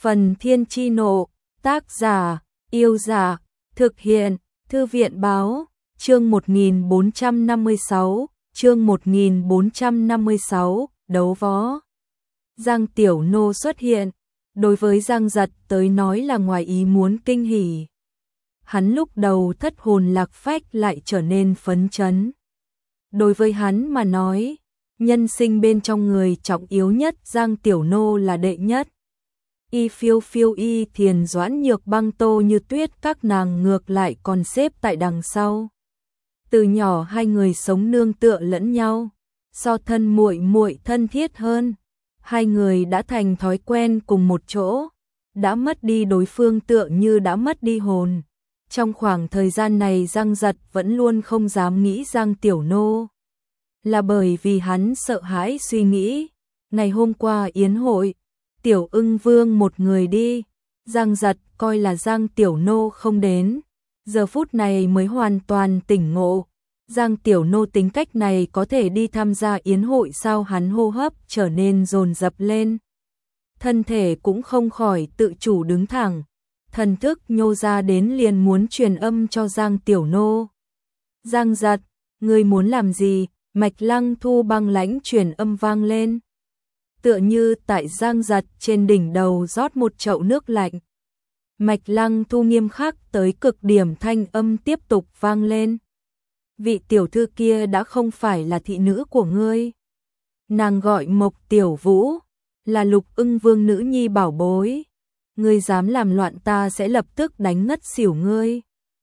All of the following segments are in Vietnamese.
Phần Thiên Chi Nộ, tác giả, Yêu Giả, thực hiện, Thư viện Báo, chương 1456, chương 1456, đấu võ. Giang Tiểu Nô xuất hiện, đối với Giang Giật tới nói là ngoài ý muốn kinh hỉ. Hắn lúc đầu thất hồn lạc phách lại trở nên phấn chấn. Đối với hắn mà nói, nhân sinh bên trong người trọng yếu nhất Giang Tiểu Nô là đệ nhất. Y Phiêu Phiêu Y Thiền Doãn Nhược Băng Tô Như Tuyết các nàng ngược lại còn xếp tại đằng sau. Từ nhỏ hai người sống nương tựa lẫn nhau, so thân muội muội thân thiết hơn. Hai người đã thành thói quen cùng một chỗ, đã mất đi đối phương tựa như đã mất đi hồn. Trong khoảng thời gian này Giang Giật vẫn luôn không dám nghĩ Giang Tiểu Nô. Là bởi vì hắn sợ hãi suy nghĩ, ngày hôm qua yến hội, Tiểu Ưng Vương một người đi, Giang Giật coi là Giang Tiểu Nô không đến, giờ phút này mới hoàn toàn tỉnh ngộ. Giang Tiểu Nô tính cách này có thể đi tham gia yến hội sao? Hắn hô hấp trở nên dồn dập lên. Thân thể cũng không khỏi tự chủ đứng thẳng, thần thức nhô ra đến liền muốn truyền âm cho Giang Tiểu Nô. Giang Giật, ngươi muốn làm gì? Mạch Lăng Thu băng lãnh truyền âm vang lên. Tựa như tại Giang Giật trên đỉnh đầu rót một chậu nước lạnh. Mạch Lăng Thu nghiêm khắc tới cực điểm thanh âm tiếp tục vang lên. Vị tiểu thư kia đã không phải là thị nữ của ngươi. Nàng gọi Mộc Tiểu Vũ, là Lục Ưng Vương nữ nhi bảo bối. Ngươi dám làm loạn ta sẽ lập tức đánh ngất xỉu ngươi.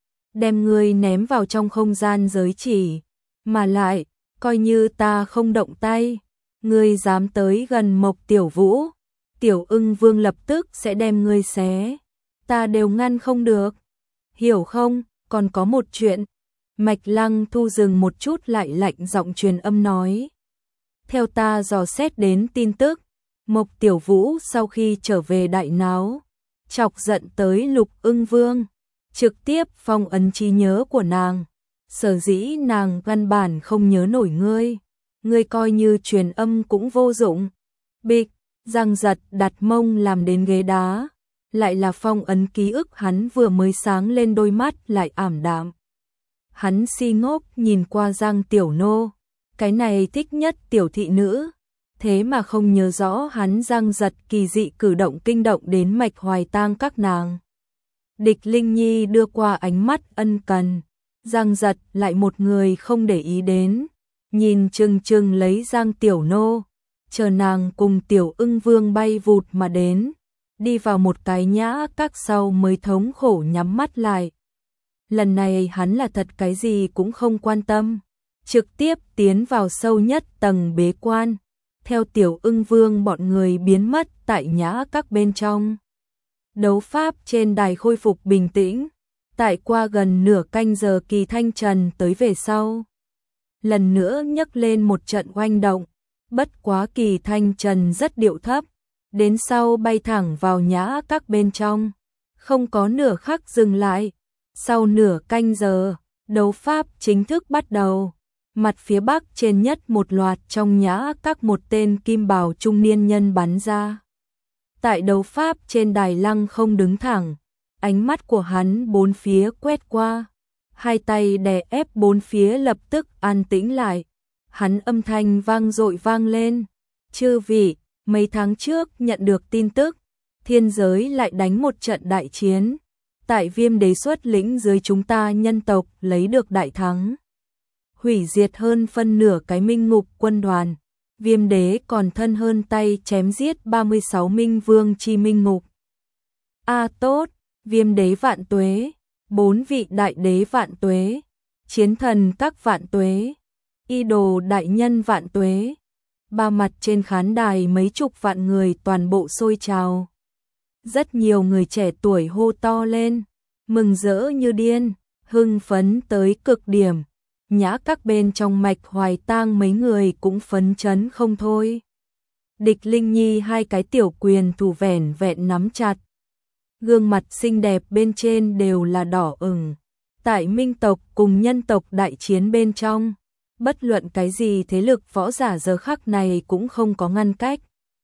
Đem ngươi ném vào trong không gian giới chỉ. Mà lại, coi như ta không động tay, ngươi dám tới gần Mộc Tiểu Vũ, Tiểu Ưng Vương lập tức sẽ đem ngươi xé. Ta đều ngăn không được. Hiểu không? Còn có một chuyện. Mạch Lăng Thu dừng một chút lại lạnh giọng truyền âm nói. Theo ta dò xét đến tin tức, Mộc Tiểu Vũ sau khi trở về đại náo, chọc giận tới Lục Ưng Vương, trực tiếp phong ấn trí nhớ của nàng. Sở dĩ nàng căn bản không nhớ nổi ngươi, ngươi coi như truyền âm cũng vô dụng. Bịch, Giang Giật đặt mông làm đến ghế đá, lại là phong ấn ký ức. Hắn vừa mới sáng lên đôi mắt lại ảm đạm. Hắn si ngốc nhìn qua Giang Tiểu Nô, cái này thích nhất tiểu thị nữ, thế mà không nhớ rõ hắn. Giang Giật kỳ dị cử động kinh động đến Mạch Hoài Tang các nàng. Địch Linh Nhi đưa qua ánh mắt ân cần, Giang Giật lại một người không để ý đến, nhìn chừng chừng lấy Giang Tiểu Nô, chờ nàng cùng Tiểu Ưng Vương bay vụt mà đến, đi vào một cái nhã các sau mới thống khổ nhắm mắt lại. Lần này hắn là thật cái gì cũng không quan tâm, trực tiếp tiến vào sâu nhất tầng bế quan, theo Tiểu Ưng Vương bọn người biến mất tại nhã các bên trong. Đấu pháp trên đài khôi phục bình tĩnh. Tại qua gần nửa canh giờ Kỳ Thanh Trần tới về sau, lần nữa nhấc lên một trận oanh động. Bất quá Kỳ Thanh Trần rất điệu thấp, đến sau bay thẳng vào nhã các bên trong, không có nửa khắc dừng lại. Sau nửa canh giờ, đấu pháp chính thức bắt đầu. Mặt phía bắc trên nhất một loạt trong nhã các một tên kim bào trung niên nhân bắn ra. Tại đấu pháp trên đài lăng không đứng thẳng, ánh mắt của hắn bốn phía quét qua, hai tay đè ép bốn phía lập tức an tĩnh lại. Hắn âm thanh vang dội vang lên. Chư vị, mấy tháng trước nhận được tin tức, thiên giới lại đánh một trận đại chiến. Tại Viêm Đế xuất lĩnh dưới chúng ta nhân tộc lấy được đại thắng, hủy diệt hơn phân nửa cái Minh Ngục quân đoàn. Viêm Đế còn thân hơn tay chém giết 36 Minh Vương chi Minh Ngục. Tốt, Viêm Đế vạn tuế, 4 vị đại đế vạn tuế, chiến thần các vạn tuế, y đồ đại nhân vạn tuế. Ba mặt trên khán đài mấy chục vạn người toàn bộ sôi trào. Rất nhiều người trẻ tuổi hô to lên, mừng rỡ như điên, hưng phấn tới cực điểm. Nhã các bên trong Mạch Hoài Tang mấy người cũng phấn chấn không thôi. Địch Linh Nhi hai cái tiểu quyền thủ vẻn vẹn nắm chặt, gương mặt xinh đẹp bên trên đều là đỏ ửng. Tại Minh tộc cùng nhân tộc đại chiến bên trong, bất luận cái gì thế lực võ giả giờ khắc này cũng không có ngăn cách.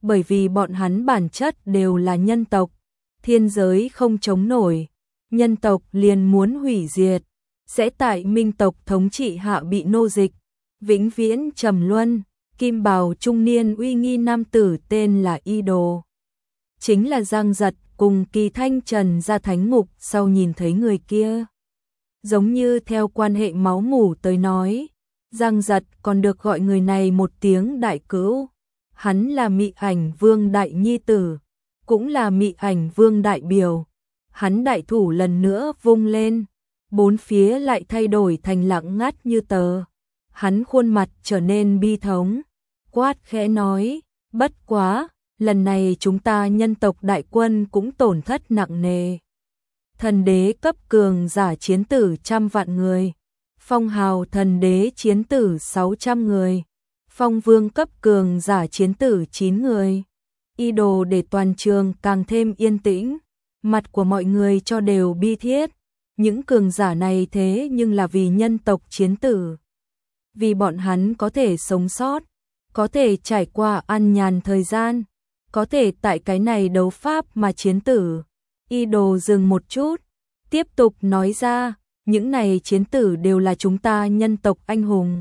bởi vì bọn hắn bản chất đều là nhân tộc, thiên giới không chống nổi, nhân tộc liền muốn hủy diệt, sẽ tại minh tộc thống trị hạ bị nô dịch, vĩnh viễn trầm luân. Kim bào trung niên uy nghi nam tử tên là Y Đồ, chính là Giang Giật cùng Kỳ Thanh Trần ra thánh ngục sau nhìn thấy người kia. Giống như theo quan hệ máu mủ tới nói, Giang Giật còn được gọi người này một tiếng đại cữu. Hắn là Mị Ảnh Vương đại nhi tử, cũng là Mị Ảnh Vương đại biểu. Hắn đại thủ lần nữa vung lên, bốn phía lại thay đổi thành lặng ngắt như tờ. Hắn khuôn mặt trở nên bi thống, quát khẽ nói, bất quá, lần này chúng ta nhân tộc đại quân cũng tổn thất nặng nề. Thần đế cấp cường giả chiến tử 100 vạn người, phong hào thần đế chiến tử 600 người, phong vương cấp cường giả chiến tử 9 người. Y Đồ để toàn trường càng thêm yên tĩnh, mặt của mọi người cho đều bi thiết. Những cường giả này thế nhưng là vì nhân tộc chiến tử, vì bọn hắn có thể sống sót, có thể trải qua an nhàn thời gian, có thể tại cái này đấu pháp mà chiến tử. Y Đồ dừng một chút, tiếp tục nói ra, những này chiến tử đều là chúng ta nhân tộc anh hùng,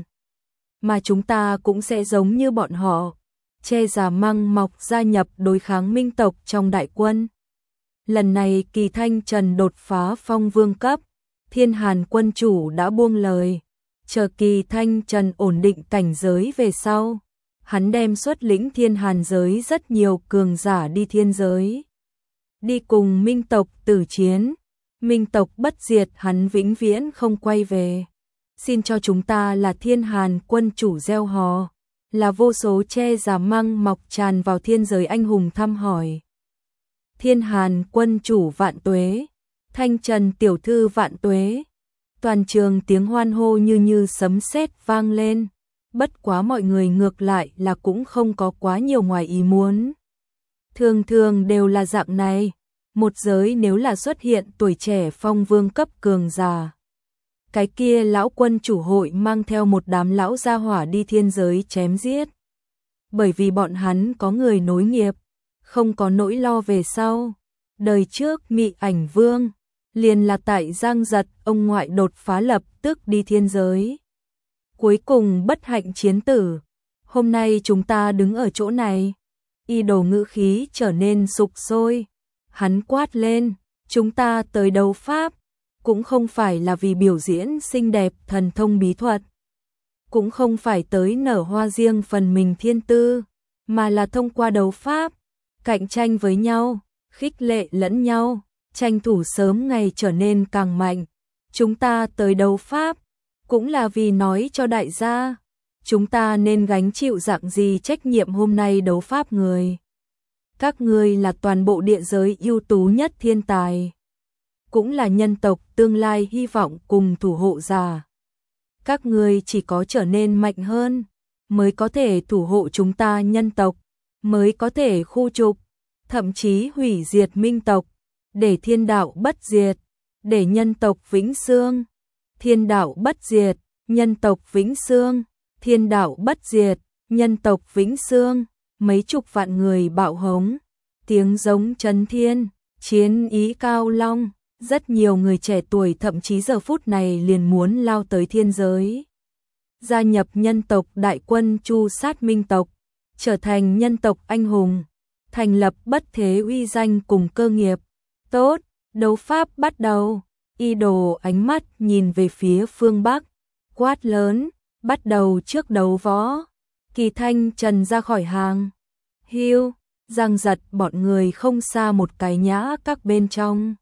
mà chúng ta cũng sẽ giống như bọn họ, che giả măng mọc gia nhập đối kháng minh tộc trong đại quân. Lần này Kỳ Thanh Trần đột phá phong vương cấp, Thiên Hàn quân chủ đã buông lời, chờ Kỳ Thanh Trần ổn định cảnh giới về sau, hắn đem xuất lĩnh Thiên Hàn giới rất nhiều cường giả đi thiên giới, đi cùng minh tộc tử chiến. Minh tộc bất diệt hắn vĩnh viễn không quay về. Xin cho chúng ta là Thiên Hàn quân chủ gieo hò, là vô số che giả măng mọc tràn vào thiên giới anh hùng thăm hỏi. Thiên Hàn quân chủ vạn tuế, Thanh Trần tiểu thư vạn tuế. Toàn trường tiếng hoan hô như sấm sét vang lên, bất quá mọi người ngược lại là cũng không có quá nhiều ngoài ý muốn. Thường thường đều là dạng này, một giới nếu là xuất hiện tuổi trẻ phong vương cấp cường giả, cái kia lão quân chủ hội mang theo một đám lão gia hỏa đi thiên giới chém giết. Bởi vì bọn hắn có người nối nghiệp, không có nỗi lo về sau. Đời trước Mị Ảnh Vương liền là tại Giang Giật ông ngoại đột phá lập tức đi thiên giới, cuối cùng bất hạnh chiến tử. Hôm nay chúng ta đứng ở chỗ này. Y Đồ ngữ khí trở nên sục sôi, hắn quát lên, chúng ta tới đấu pháp, cũng không phải là vì biểu diễn xinh đẹp thần thông bí thuật, cũng không phải tới nở hoa riêng phần mình thiên tư, mà là thông qua đấu pháp, cạnh tranh với nhau, khích lệ lẫn nhau, tranh thủ sớm ngày trở nên càng mạnh. Chúng ta tới đấu pháp, cũng là vì nói cho đại gia, chúng ta nên gánh chịu dạng gì trách nhiệm hôm nay đấu pháp người. Các ngươi là toàn bộ địa giới ưu tú nhất thiên tài, cũng là nhân tộc tương lai hy vọng cùng thủ hộ giả. Các ngươi chỉ có trở nên mạnh hơn, mới có thể thủ hộ chúng ta nhân tộc, mới có thể khu trục, thậm chí hủy diệt minh tộc, để thiên đạo bất diệt, để nhân tộc vĩnh xương. Thiên đạo bất diệt, nhân tộc vĩnh xương, thiên đạo bất diệt, nhân tộc vĩnh xương. Mấy chục vạn người bạo hống, tiếng giống chấn thiên, chiến ý cao long. Rất nhiều người trẻ tuổi thậm chí giờ phút này liền muốn lao tới thiên giới, gia nhập nhân tộc đại quân chu sát minh tộc, trở thành nhân tộc anh hùng, thành lập bất thế uy danh cùng cơ nghiệp. Tốt, đấu pháp bắt đầu. Y Đồ ánh mắt nhìn về phía phương Bắc, quát lớn, bắt đầu trước đấu võ. Kỳ Thanh Trần ra khỏi hàng. Hiu, Giang Giật bọn người không xa một cái nhã các bên trong.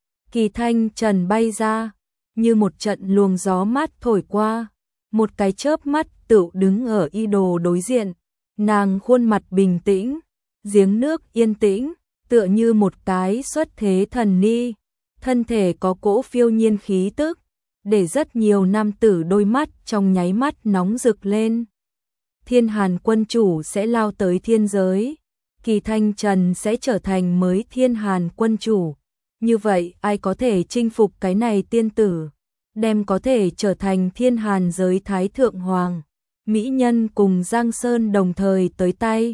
Kỳ Thanh Trần bay ra, như một trận luồng gió mát thổi qua, một cái chớp mắt tựu đứng ở Y Đồ đối diện. Nàng khuôn mặt bình tĩnh, giếng nước yên tĩnh, tựa như một cái xuất thế thần ni, thân thể có cỗ phiêu nhiên khí tức, để rất nhiều nam tử đôi mắt trong nháy mắt nóng rực lên. Thiên Hàn quân chủ sẽ lao tới thiên giới, Kỳ Thanh Trần sẽ trở thành mới Thiên Hàn quân chủ. Như vậy ai có thể chinh phục cái này tiên tử, đem có thể trở thành Thiên Hàn giới thái thượng hoàng. Mỹ nhân cùng Giang Sơn đồng thời tới tay,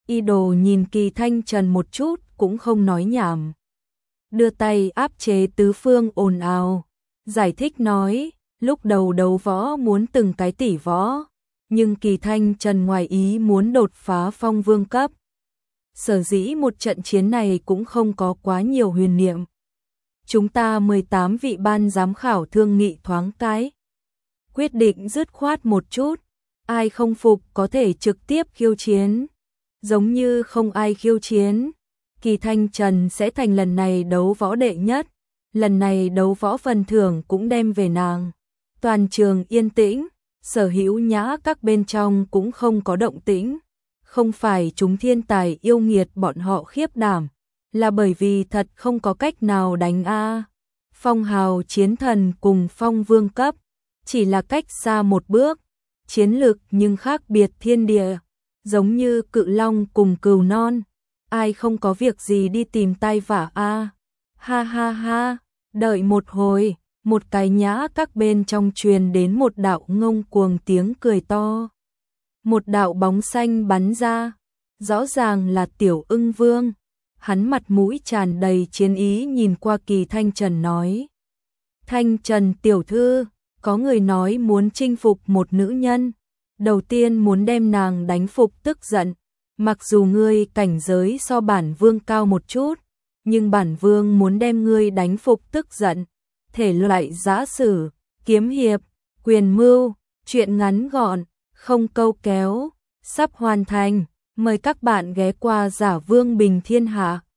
Y Đồ nhìn Kỳ Thanh Trần một chút cũng không nói nhảm. Đưa tay áp chế tứ phương ồn ào. Giải thích nói, lúc đầu đấu võ muốn từng cái tỷ võ. Nhưng Kỳ Thanh Trần ngoài ý muốn đột phá phong vương cấp. Sở dĩ một trận chiến này cũng không có quá nhiều huyền niệm. Chúng ta 18 vị ban giám khảo thương nghị thoáng cái. Quyết định dứt khoát một chút. Ai không phục có thể trực tiếp khiêu chiến. Giống như không ai khiêu chiến, Kỳ Thanh Trần sẽ thành lần này đấu võ đệ nhất. Lần này đấu võ phần thưởng cũng đem về nàng. Toàn trường yên tĩnh, Sở Hữu Nhã các bên trong cũng không có động tĩnh. Không phải chúng thiên tài yêu nghiệt bọn họ khiếp đảm, là bởi vì thật không có cách nào đánh a. Phong hào chiến thần cùng phong vương cấp, chỉ là cách xa một bước, chiến lực nhưng khác biệt thiên địa, giống như cự long cùng cừu non, ai không có việc gì đi tìm tai vạ a. Ha ha ha, đợi một hồi, một cái nhã các bên trong truyền đến một đạo ngông cuồng tiếng cười to. Một đạo bóng xanh bắn ra, rõ ràng là Tiểu Ưng Vương. Hắn mặt mũi tràn đầy chiến ý nhìn qua Kỳ Thanh Trần nói. Thanh Trần tiểu thư, có người nói muốn chinh phục một nữ nhân. Đầu tiên muốn đem nàng đánh phục tức giận. Mặc dù ngươi cảnh giới so bản vương cao một chút, nhưng bản vương muốn đem ngươi đánh phục tức giận. Thể loại giã sử, kiếm hiệp, quyền mưu, chuyện ngắn gọn, không câu kéo, sắp hoàn thành. Mời các bạn ghé qua Giả Vương Bình Thiên Hạ.